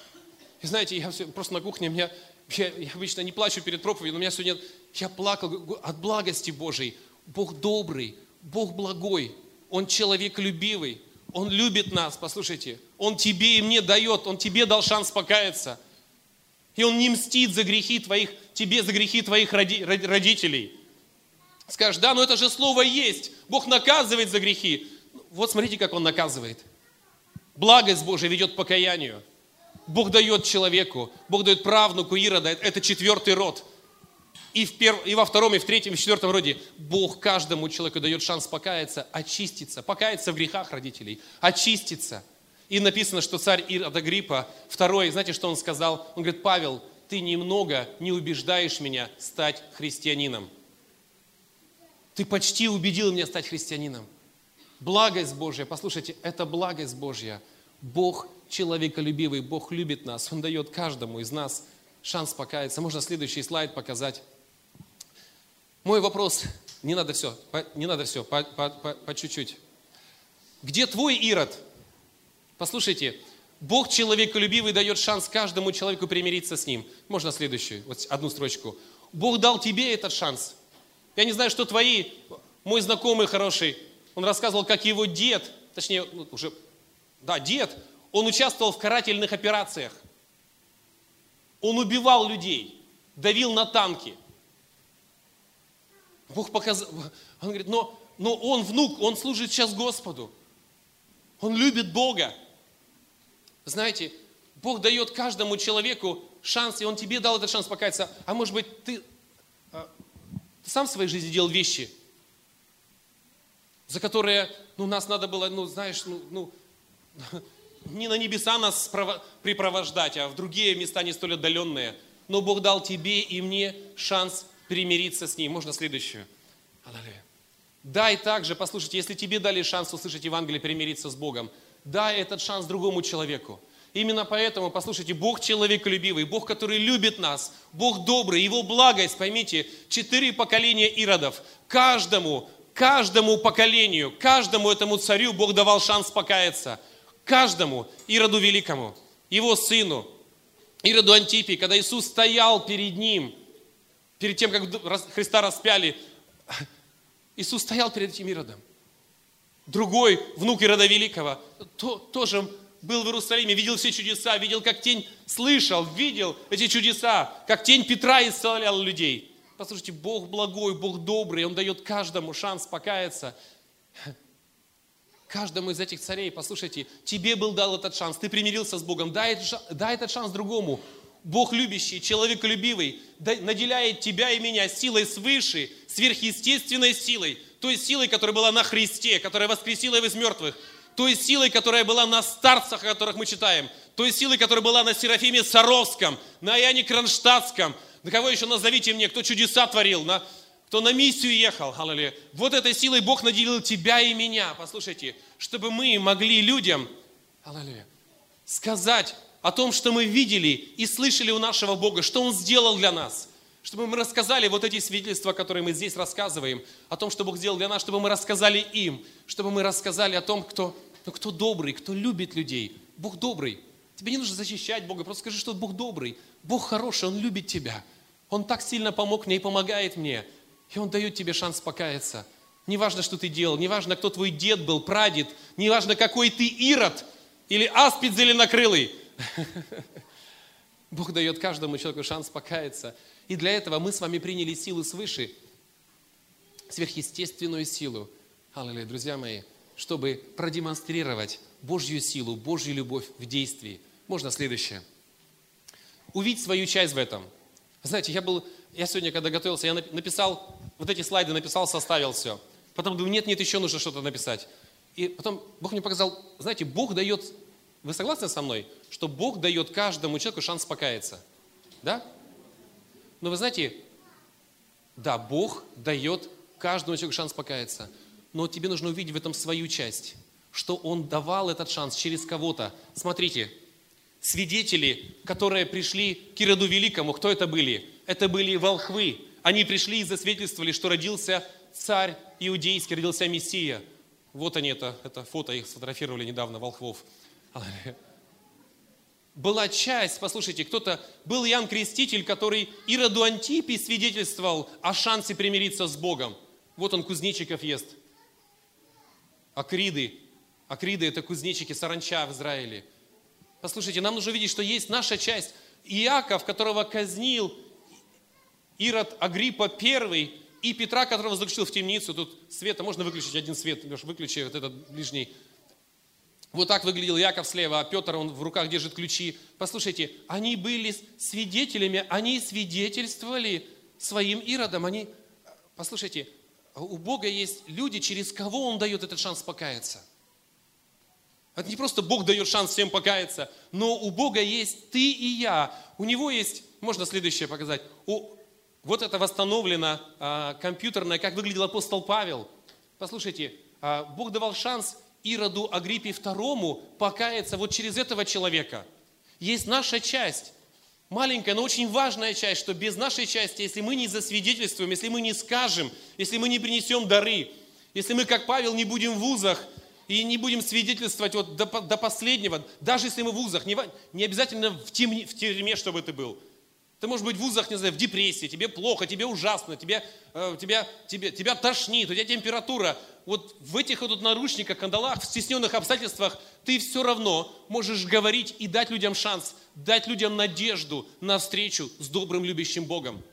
И знаете, я просто на кухне, меня, я, я обычно не плачу перед проповедью, но у меня сегодня, я плакал от благости Божией. Бог добрый, Бог благой, Он человеколюбивый, Он любит нас, послушайте. Он тебе и мне дает, Он тебе дал шанс покаяться. И Он не мстит за грехи твоих, тебе за грехи твоих роди, родителей. Скажешь: да, но это же слово есть. Бог наказывает за грехи. Вот смотрите, как Он наказывает. Благость Божия ведет к покаянию. Бог дает человеку, Бог дает правнуку Ирода, это четвертый род. И, в перв... и во втором, и в третьем, и в четвертом роде Бог каждому человеку дает шанс покаяться, очиститься, покаяться в грехах родителей, очиститься. И написано, что царь Ирод Агриппа Второй, знаете, что он сказал? Он говорит: Павел, ты немного не убеждаешь меня стать христианином. Ты почти убедил меня стать христианином. Благость Божья, послушайте, это благость Божья. Бог человеколюбивый, Бог любит нас. Он дает каждому из нас шанс покаяться. Можно следующий слайд показать. Мой вопрос, не надо все, по, не надо все, по, по, по, по чуть-чуть. Где твой Ирод? Послушайте, Бог человеколюбивый дает шанс каждому человеку примириться с Ним. Можно следующую, вот одну строчку. Бог дал тебе этот шанс. Я не знаю, что твои, мой знакомый хороший, он рассказывал, как его дед, точнее, ну, уже, да, дед, он участвовал в карательных операциях. Он убивал людей. давил на танки. Бог показал, он говорит, но, но он внук, он служит сейчас Господу. Он любит Бога. Знаете, Бог дает каждому человеку шанс, и Он тебе дал этот шанс покаяться. А может быть, ты, ты сам в своей жизни делал вещи, за которые ну, нас надо было, ну, знаешь, ну, ну, не на небеса нас припровождать, а в другие места не столь отдаленные. Но Бог дал тебе и мне шанс примириться с Ним. Можно следующую? Аллилуйя. Дай также, послушайте, если тебе дали шанс услышать Евангелие, примириться с Богом, дай этот шанс другому человеку. Именно поэтому, послушайте, Бог человеколюбивый, Бог, который любит нас, Бог добрый, Его благость, поймите, четыре поколения иродов, каждому, каждому поколению, каждому этому царю Бог давал шанс покаяться. Каждому, Ироду Великому, его сыну, Ироду Антипии, когда Иисус стоял перед ним, перед тем, как Христа распяли, Иисус стоял перед этим Иродом. Другой, внук Ирода Великого, то, тоже был в Иерусалиме, видел все чудеса, видел, как тень, слышал, видел эти чудеса, как тень Петра исцелял людей. Послушайте, Бог благой, Бог добрый, Он дает каждому шанс покаяться. Каждому из этих царей, послушайте, тебе был дан этот шанс, ты примирился с Богом, дай, дай этот шанс другому. Бог любящий, человеколюбивый, наделяет тебя и меня силой свыше, сверхъестественной силой, той силой, которая была на Христе, которая воскресила Его из мертвых, той силой, которая была на старцах, о которых мы читаем, той силой, которая была на Серафиме Саровском, на Иоанне Кронштадтском, на кого еще назовите мне, кто чудеса творил, на, кто на миссию ехал, аллилуйя. Вот этой силой Бог наделил тебя и меня, послушайте, чтобы мы могли людям, аллилуйя, сказать о том, что мы видели и слышали у нашего Бога, что Он сделал для нас. Чтобы мы рассказали вот эти свидетельства, которые мы здесь рассказываем, о том, что Бог сделал для нас, чтобы мы рассказали им, чтобы мы рассказали о том, кто, ну, кто добрый, кто любит людей. Бог добрый. Тебе не нужно защищать Бога, просто скажи, что Бог добрый. Бог хороший, Он любит тебя. Он так сильно помог мне и помогает мне. И Он дает тебе шанс покаяться. Не важно, что ты делал, не важно, кто твой дед был, прадед, не важно, какой ты Ирод или аспид зеленокрылый. Бог дает каждому человеку шанс покаяться. И для этого мы с вами приняли силу свыше, сверхъестественную силу, аллилуйя, друзья мои, чтобы продемонстрировать Божью силу, Божью любовь в действии. Можно следующее. Увидеть свою часть в этом. Знаете, я был, я сегодня, когда готовился, я написал, вот эти слайды написал, составил все. Потом думаю, нет, нет, еще нужно что-то написать. И потом Бог мне показал, знаете, Бог дает, вы согласны со мной, что Бог дает каждому человеку шанс покаяться? Да? Но вы знаете, да, Бог дает каждому человеку шанс покаяться. Но тебе нужно увидеть в этом свою часть, что Он давал этот шанс через кого-то. Смотрите, свидетели, которые пришли к Ироду Великому, кто это были? Это были волхвы. Они пришли и засвидетельствовали, что родился царь иудейский, родился Мессия. Вот они, это, это фото, их сфотографировали недавно, волхвов. Была часть, послушайте, кто-то, был Иоанн Креститель, который Ироду Антипии свидетельствовал о шансе примириться с Богом. Вот он кузнечиков ест. Акриды. Акриды – это кузнечики, саранча в Израиле. Послушайте, нам нужно видеть, что есть наша часть. Иаков, которого казнил Ирод Агриппа первый, и Петра, которого заключил в темницу. Тут света, можно выключить один свет, Леша, выключи вот этот ближний. Вот так выглядел Иаков слева, а Петр, он в руках держит ключи. Послушайте, они были свидетелями, они свидетельствовали своим Иродом. Они, послушайте, у Бога есть люди, через кого Он дает этот шанс покаяться. Это не просто Бог дает шанс всем покаяться, но у Бога есть ты и я. У Него есть, можно следующее показать, у, вот это восстановлено а, компьютерное, как выглядел апостол Павел. Послушайте, а, Бог давал шанс Ироду Агриппе второму покаяться вот через этого человека. Есть наша часть, маленькая, но очень важная часть, что без нашей части, если мы не засвидетельствуем, если мы не скажем, если мы не принесем дары, если мы, как Павел, не будем в вузах и не будем свидетельствовать вот до, до последнего, даже если мы в вузах, не, не обязательно в, тем, в тюрьме, чтобы ты был. Ты можешь быть в вузах, не знаю, в депрессии, тебе плохо, тебе ужасно, тебе, э, тебя, тебе, тебя тошнит, у тебя температура. Вот в этих вот наручниках, кандалах, в стесненных обстоятельствах ты все равно можешь говорить и дать людям шанс, дать людям надежду на встречу с добрым, любящим Богом.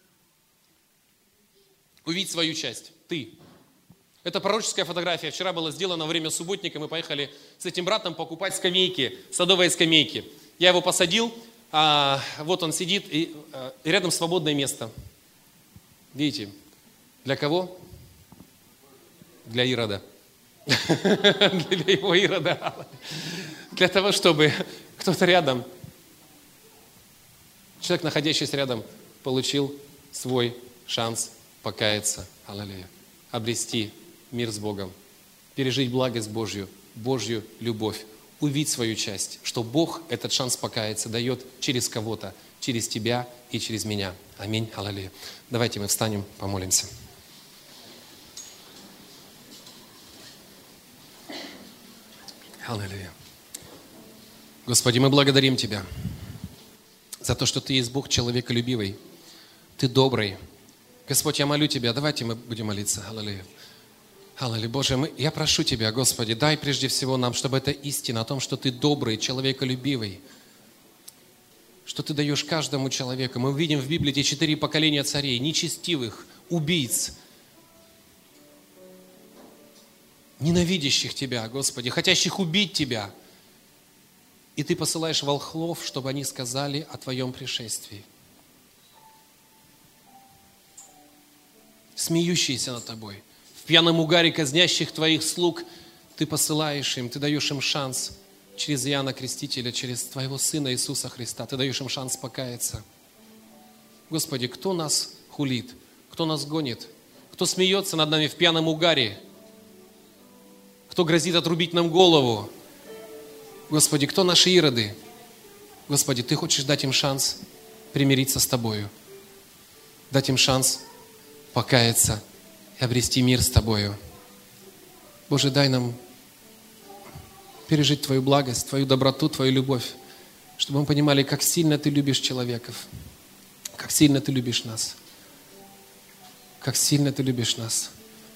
Увидь свою часть. Ты. Это пророческая фотография. Вчера была сделана во время субботника. Мы поехали с этим братом покупать скамейки, садовые скамейки. Я его посадил. А, вот он сидит, и, а, и рядом свободное место. Видите? Для кого? Для Ирода. Для его Ирода. Для того, чтобы кто-то рядом, человек, находящийся рядом, получил свой шанс покаяться. Аллилуйя. Обрести мир с Богом. Пережить благость Божью, Божью любовь. Увидеть свою часть, что Бог этот шанс покаяться дает через кого-то, через тебя и через меня. Аминь. Аллилуйя. Давайте мы встанем, помолимся. Аллилуйя. Господи, мы благодарим Тебя за то, что Ты есть Бог человеколюбивый. Ты добрый. Господь, я молю Тебя, давайте мы будем молиться. Аллилуйя. Аллилуйя. Боже, мы, я прошу Тебя, Господи, дай прежде всего нам, чтобы эта истина о том, что Ты добрый, человеколюбивый, что Ты даешь каждому человеку. Мы увидим в Библии эти четыре поколения царей, нечестивых, убийц, ненавидящих Тебя, Господи, хотящих убить Тебя. И Ты посылаешь волхвов, чтобы они сказали о Твоем пришествии. Смеющиеся над Тобой. В пьяном угаре казнящих Твоих слуг Ты посылаешь им, Ты даешь им шанс через Иоанна Крестителя, через Твоего Сына Иисуса Христа. Ты даешь им шанс покаяться. Господи, кто нас хулит? Кто нас гонит? Кто смеется над нами в пьяном угаре? Кто грозит отрубить нам голову? Господи, кто наши ироды? Господи, Ты хочешь дать им шанс примириться с Тобою, дать им шанс покаяться и обрести мир с Тобою. Боже, дай нам пережить Твою благость, Твою доброту, Твою любовь, чтобы мы понимали, как сильно Ты любишь человеков, как сильно Ты любишь нас, как сильно Ты любишь нас.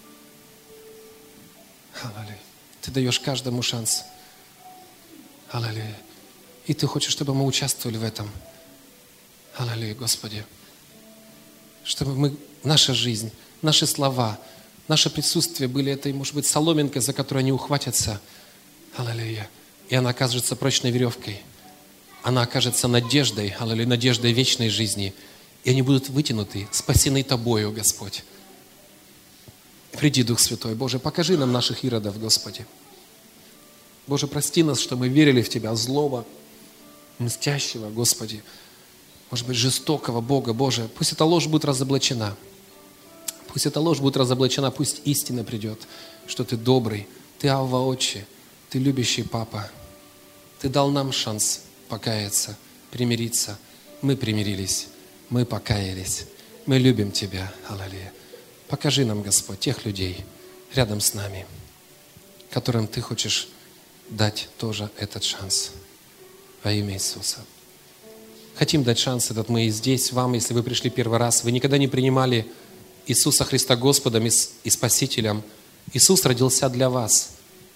Аллилуйя. Ты даешь каждому шанс. Аллилуйя. И Ты хочешь, чтобы мы участвовали в этом. Аллилуйя, Господи. Чтобы мы, наша жизнь, наши слова, наше присутствие были этой, может быть, соломинкой, за которую они ухватятся. Аллилуйя. И она окажется прочной веревкой. Она окажется надеждой, аллилуйя, надеждой вечной жизни. И они будут вытянуты, спасены Тобою, Господь. Приди, Дух Святой. Боже, покажи нам наших иродов, Господи. Боже, прости нас, что мы верили в Тебя, злого, мстящего, Господи. Может быть, жестокого Бога, Боже. Пусть эта ложь будет разоблачена. Пусть эта ложь будет разоблачена, пусть истина придет, что Ты добрый, Ты Авва Отче, Ты любящий Папа. Ты дал нам шанс покаяться, примириться. Мы примирились, мы покаялись, мы любим Тебя. Аллилуйя. Покажи нам, Господь, тех людей рядом с нами, которым Ты хочешь дать тоже этот шанс во имя Иисуса. Хотим дать шанс этот мы и здесь, вам, если вы пришли первый раз, вы никогда не принимали Иисуса Христа Господом и Спасителем. Иисус родился для вас.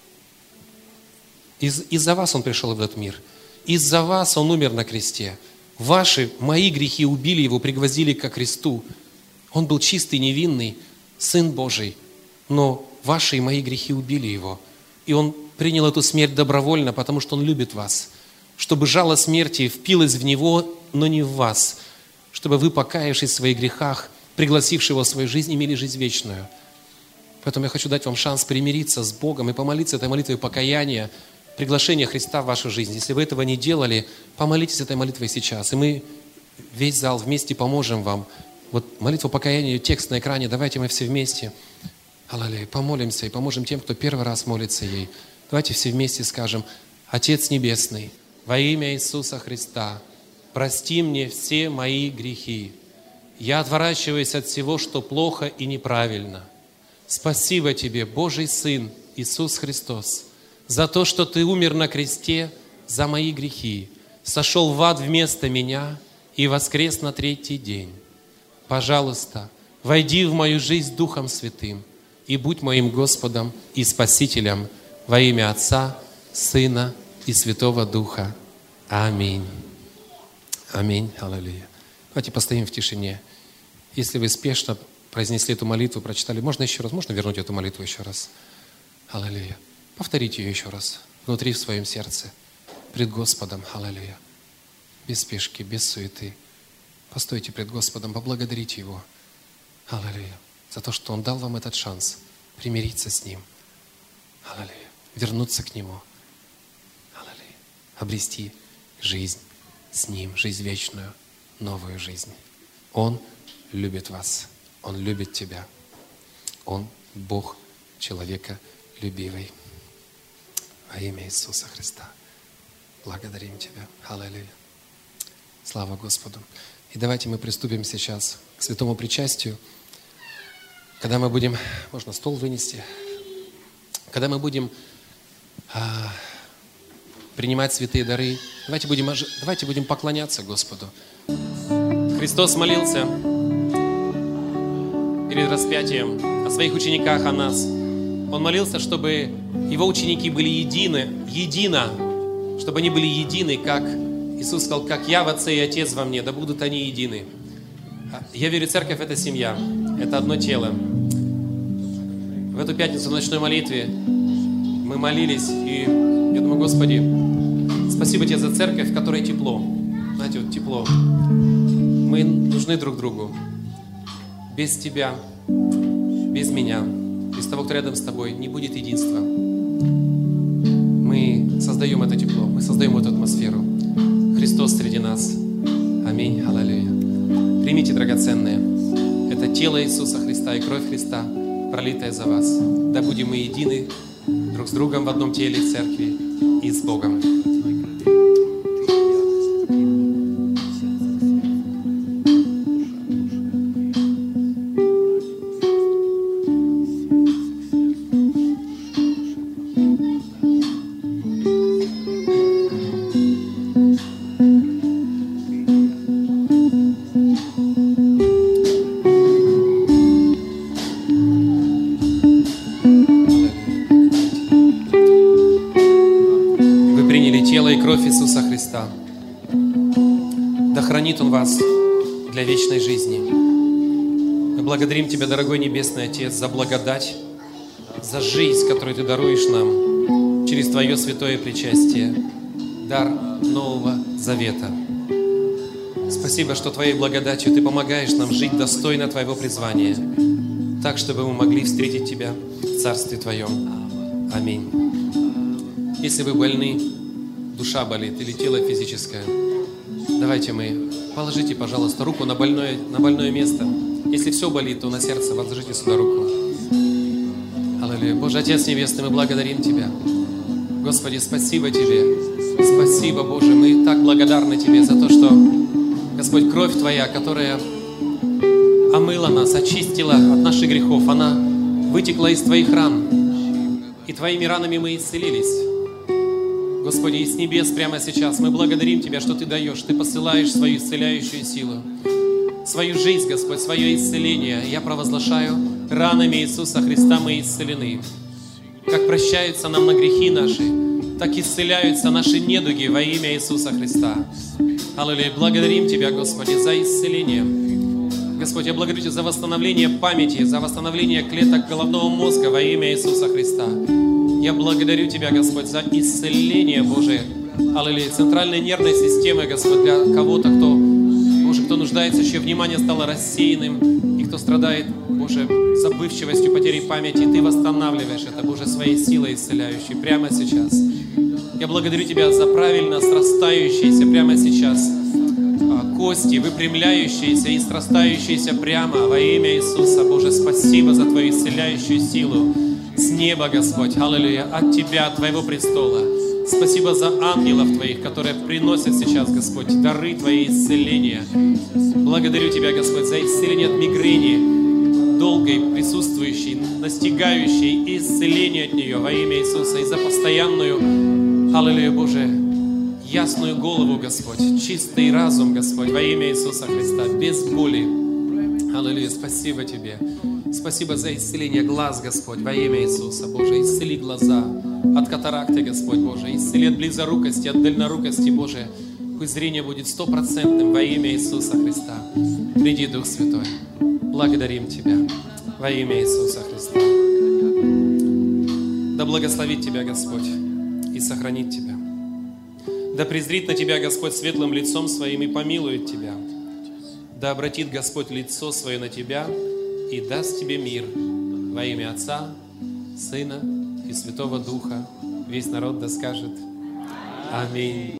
Из, из-за вас Он пришел в этот мир. Из-за вас Он умер на кресте. Ваши, мои грехи убили Его, пригвоздили ко кресту. Он был чистый, невинный, Сын Божий. Но ваши и мои грехи убили Его. И Он принял эту смерть добровольно, потому что Он любит вас. Чтобы жало смерти впилось в Него, но не в вас. Чтобы вы, покаявшись в своих грехах, пригласившие Его в свою жизнь, имели жизнь вечную. Поэтому я хочу дать вам шанс примириться с Богом и помолиться этой молитвой покаяния, приглашения Христа в вашу жизнь. Если вы этого не делали, помолитесь этой молитвой сейчас. И мы, весь зал, вместе поможем вам. Вот молитва покаяния, текст на экране. Давайте мы все вместе, аллилуйя, помолимся и поможем тем, кто первый раз молится ей. Давайте все вместе скажем: Отец Небесный, во имя Иисуса Христа, прости мне все мои грехи. Я отворачиваюсь от всего, что плохо и неправильно. Спасибо Тебе, Божий Сын, Иисус Христос, за то, что Ты умер на кресте за мои грехи, сошел в ад вместо меня и воскрес на третий день. Пожалуйста, войди в мою жизнь Духом Святым и будь моим Господом и Спасителем во имя Отца, Сына и Святого Духа. Аминь. Аминь. Аллилуйя. Давайте постоим в тишине. Если вы спешно произнесли эту молитву, прочитали, можно еще раз, можно вернуть эту молитву еще раз? Аллилуйя. Повторите ее еще раз внутри в своем сердце, пред Господом. Аллилуйя. Без спешки, без суеты. Постойте пред Господом, поблагодарите Его. Аллилуйя. За то, что Он дал вам этот шанс примириться с Ним. Аллилуйя. Вернуться к Нему. Аллилуйя. Обрести жизнь с Ним, жизнь вечную, новую жизнь. Он любит вас. Он любит тебя. Он Бог человека любивый. Во имя Иисуса Христа. Благодарим Тебя. Аллилуйя. Слава Господу. И давайте мы приступим сейчас к святому причастию. Когда мы будем, можно стол вынести, когда мы будем а, принимать святые дары, давайте будем, давайте будем поклоняться Господу. Христос молился перед распятием о своих учениках, о нас. Он молился, чтобы Его ученики были едины, едино, чтобы они были едины, как Иисус сказал, как я в Отце и Отец во мне, да будут они едины. Я верю, церковь – это семья, это одно тело. В эту пятницу в ночной молитве мы молились, и я думаю, Господи, спасибо Тебе за церковь, в которой тепло. Знаете, вот тепло. Мы нужны друг другу. Без Тебя, без меня, без того, кто рядом с Тобой, не будет единства. Мы создаем это тепло, мы создаем эту атмосферу. Христос среди нас. Аминь. Аллилуйя. Примите, драгоценные. Это тело Иисуса Христа и кровь Христа, пролитая за вас. Да будем мы едины друг с другом в одном теле в церкви и с Богом. Иисуса Христа. Да хранит Он вас для вечной жизни. Мы благодарим Тебя, дорогой Небесный Отец, за благодать, за жизнь, которую Ты даруешь нам через Твое святое причастие, дар Нового Завета. Спасибо, что Твоей благодатью Ты помогаешь нам жить достойно Твоего призвания, так, чтобы мы могли встретить Тебя в Царстве Твоем. Аминь. Если вы больны, душа болит или тело физическое, давайте мы, положите, пожалуйста, руку на больное, на больное место. Если все болит, то на сердце возложите сюда руку. Аллилуйя. Боже, Отец Небесный, мы благодарим Тебя. Господи, спасибо Тебе. Спасибо, Боже, мы так благодарны Тебе за то, что, Господь, кровь Твоя, которая омыла нас, очистила от наших грехов, она вытекла из Твоих ран. И Твоими ранами мы исцелились. Господи, и с небес прямо сейчас мы благодарим Тебя, что Ты даешь, Ты посылаешь свою исцеляющую силу, свою жизнь, Господь, свое исцеление. Я провозглашаю, ранами Иисуса Христа мы исцелены. Как прощаются нам на грехи наши, так исцеляются наши недуги во имя Иисуса Христа. Аллилуйя. Благодарим Тебя, Господи, за исцеление. Господь, я благодарю Тебя за восстановление памяти, за восстановление клеток головного мозга во имя Иисуса Христа. Я благодарю Тебя, Господь, за исцеление, Боже, аллилуйя, центральной нервной системы, Господь, для кого-то, кто, Боже, кто нуждается, чье внимание стало рассеянным, и кто страдает, Боже, забывчивостью, потерей памяти. Ты восстанавливаешь это, Боже, своей силой исцеляющей прямо сейчас. Я благодарю Тебя за правильно срастающиеся прямо сейчас кости, выпрямляющиеся и срастающиеся прямо во имя Иисуса. Боже, спасибо за Твою исцеляющую силу. С неба, Господь, аллилуйя, от Тебя, от Твоего престола. Спасибо за ангелов Твоих, которые приносят сейчас, Господь, дары Твои исцеления. Благодарю Тебя, Господь, за исцеление от мигрени, долгой, присутствующей, настигающей, и исцеление от нее во имя Иисуса, и за постоянную, аллилуйя, Боже, ясную голову, Господь, чистый разум, Господь, во имя Иисуса Христа, без боли. Аллилуйя, спасибо Тебе. Спасибо за исцеление глаз, Господь, во имя Иисуса, Боже. Исцели глаза от катаракты, Господь, Боже. Исцели от близорукости, от дальнорукости, Боже. Пусть зрение будет стопроцентным во имя Иисуса Христа. Приди, Дух Святой. Благодарим Тебя во имя Иисуса Христа. Да благословит Тебя Господь и сохранит Тебя. Да презрит на Тебя Господь светлым лицом Своим и помилует Тебя. Да обратит Господь лицо Свое на Тебя и даст Тебе мир во имя Отца, Сына и Святого Духа. Весь народ да скажет Аминь.